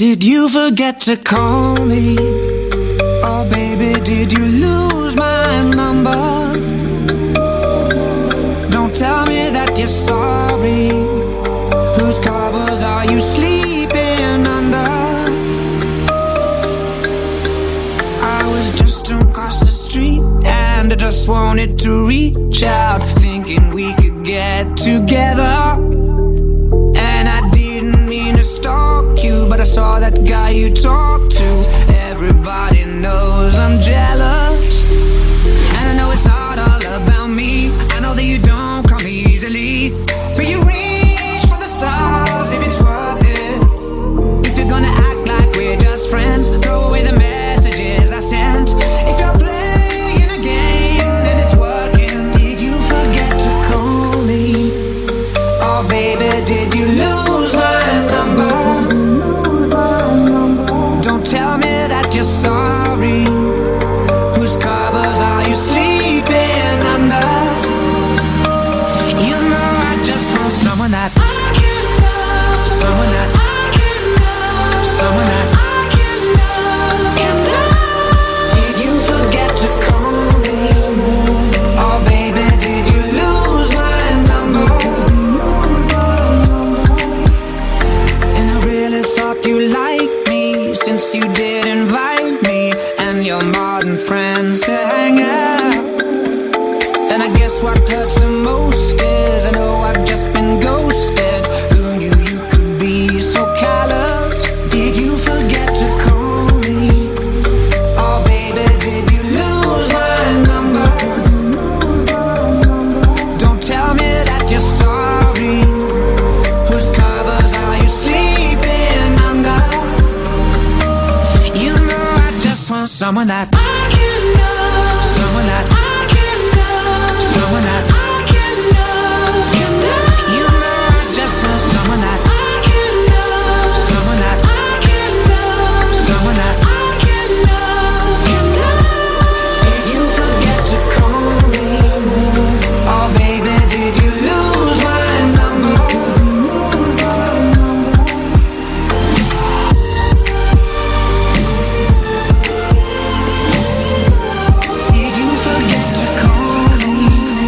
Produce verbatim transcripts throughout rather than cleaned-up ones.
Did you forget to call me? Oh baby, did you lose my number? Don't tell me that you're sorry. Whose covers are you sleeping under? I was just across the street and I just wanted to reach out, thinking we could get together. And I didn't mean to stalk you, but I saw that guy you talked to. Everybody knows I'm jealous, and I know it's not all about me. I know that you don't come easily, but you reach for the stars if it's worth it. If you're gonna act like we're just friends, throw away the messages I sent. If you're playing a game and it's working, did you forget to call me? Oh baby, did you lose my number? Don't tell me that you're sorry. Whose covers are you sleeping under? You know I just want someone that I can love, someone that I can love, someone that I can love, can love. Did you forget to call me? Oh baby, did you lose my number? And I really thought you liked me, since you did invite me and your modern friends to hang out. And I guess what hurts the most is I know I've just been ghosted. Who knew you could be so callous? Did you forget to call me? Oh baby, did you lose my number? Don't tell me that you're sorry. Whose covers are you sleeping under? You know I just want someone that I can love, someone that I can love, someone that I can love, can love. You know I just want someone that I can love, someone that I can love, someone that I can love, can love. Did you forget to call me? Oh baby, did you lose my number? Did you forget to call me?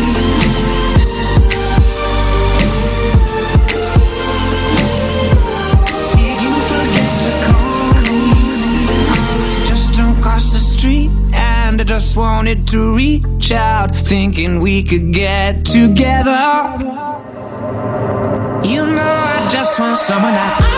Did you forget to call me? I was just across the street and I just wanted to reach out, thinking we could get together. You know I just want someone that